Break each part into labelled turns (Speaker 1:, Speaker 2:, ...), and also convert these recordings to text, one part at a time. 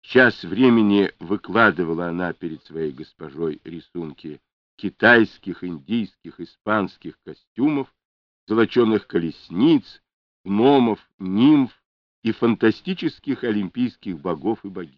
Speaker 1: Час времени выкладывала она перед своей госпожой рисунки китайских, индийских, испанских костюмов, золоченых колесниц, гномов, нимф и фантастических олимпийских богов и богинь.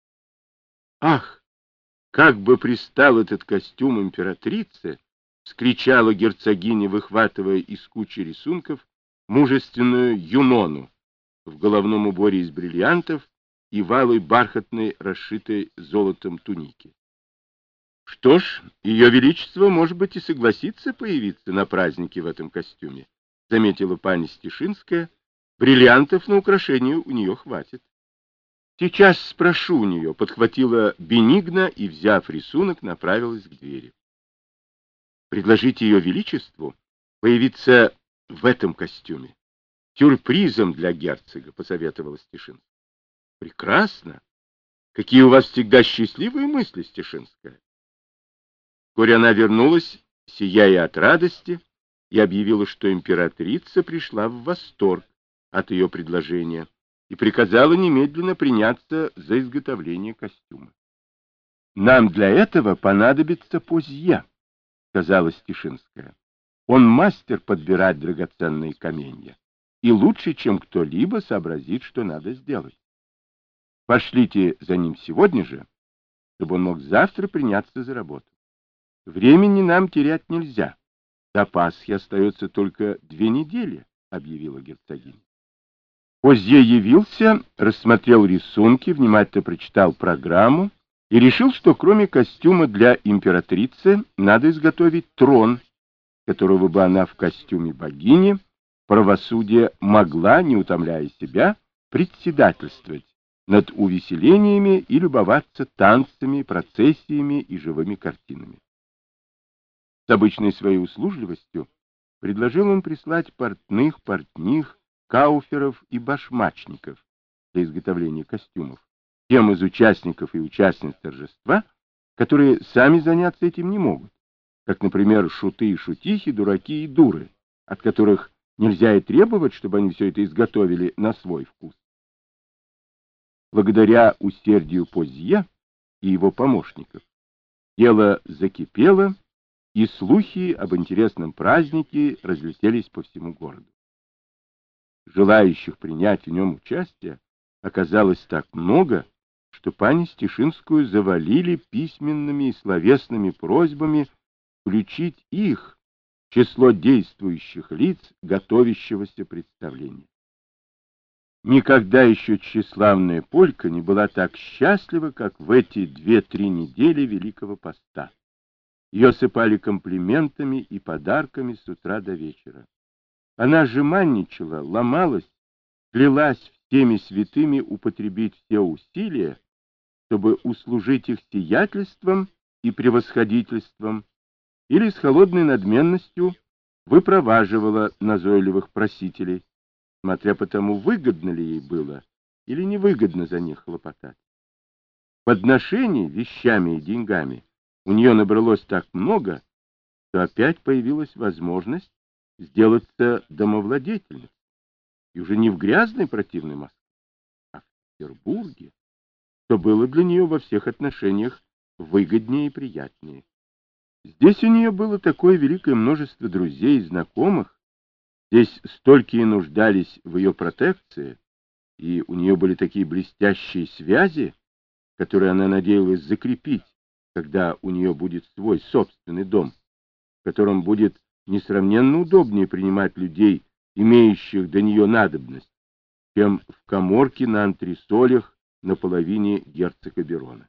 Speaker 1: «Ах, как бы пристал этот костюм императрице!» — вскричала герцогиня, выхватывая из кучи рисунков мужественную Юнону в головном уборе из бриллиантов и валой бархатной, расшитой золотом туники. Что ж, ее величество, может быть, и согласится появиться на празднике в этом костюме, заметила пани Стешинская. Бриллиантов на украшение у нее хватит. Сейчас спрошу у нее, подхватила Бенигна и, взяв рисунок, направилась к двери. Предложите ее величеству появиться в этом костюме. Сюрпризом для герцога, посоветовала Стешинская. Прекрасно. Какие у вас всегда счастливые мысли, Стешинская. Вскоре она вернулась, сияя от радости, и объявила, что императрица пришла в восторг от ее предложения и приказала немедленно приняться за изготовление костюма. «Нам для этого понадобится Позье», — сказала Стешинская. «Он мастер подбирать драгоценные каменья и лучше, чем кто-либо, сообразит, что надо сделать. Пошлите за ним сегодня же, чтобы он мог завтра приняться за работу. Времени нам терять нельзя. До Пасхи остается только 2 недели», — объявила герцогиня. Позье явился, рассмотрел рисунки, внимательно прочитал программу и решил, что кроме костюма для императрицы надо изготовить трон, которого бы она в костюме богини правосудия могла, не утомляя себя, председательствовать над увеселениями и любоваться танцами, процессиями и живыми картинами. С обычной своей услужливостью предложил он прислать портных, кауферов и башмачников для изготовления костюмов, тем из участников и участниц торжества, которые сами заняться этим не могут, как, например, шуты и шутихи, дураки и дуры, от которых нельзя и требовать, чтобы они все это изготовили на свой вкус. Благодаря усердию Позье и его помощников дело закипело, и слухи об интересном празднике разлетелись по всему городу. Желающих принять в нем участие оказалось так много, что пани Стешинскую завалили письменными и словесными просьбами включить их в число действующих лиц готовящегося представления. Никогда еще тщеславная полька не была так счастлива, как в эти 2-3 недели Великого Поста. Ее осыпали комплиментами и подарками с утра до вечера. Она жеманничала, ломалась, клялась всеми святыми употребить все усилия, чтобы услужить их сиятельством и превосходительством, или с холодной надменностью выпроваживала назойливых просителей, смотря по тому, выгодно ли ей было или невыгодно за них хлопотать. Подношений вещами и деньгами у нее набралось так много, что опять появилась возможность сделаться домовладетельницей, и уже не в грязной противной Москве, а в Петербурге, что было для нее во всех отношениях выгоднее и приятнее. Здесь у нее было такое великое множество друзей и знакомых, здесь столькие нуждались в ее протекции, и у нее были такие блестящие связи, которые она надеялась закрепить, когда у нее будет свой собственный дом, в котором будет несравненно удобнее принимать людей, имеющих до нее надобность, чем в каморке на антресолях на половине герцога Берона.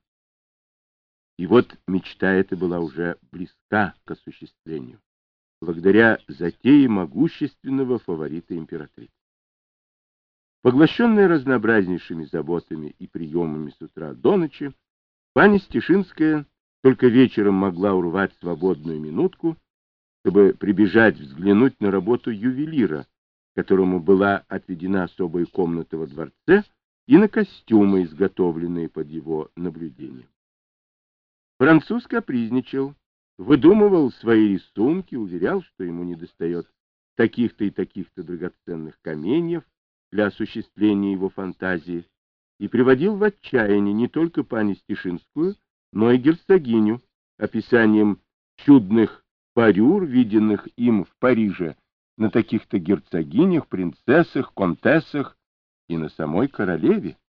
Speaker 1: И вот мечта эта была уже близка к осуществлению, благодаря затее могущественного фаворита императрицы. Поглощенная разнообразнейшими заботами и приемами с утра до ночи, пани Стешинская только вечером могла урвать свободную минутку, чтобы прибежать взглянуть на работу ювелира, которому была отведена особая комната во дворце, и на костюмы, изготовленные под его наблюдением. Француз капризничал, выдумывал свои рисунки, уверял, что ему недостает таких-то и таких-то драгоценных каменьев для осуществления его фантазии, и приводил в отчаяние не только пани Стешинскую, но и герцогиню описанием чудных парюр, виденных им в Париже, на таких-то герцогинях, принцессах, контессах и на самой королеве.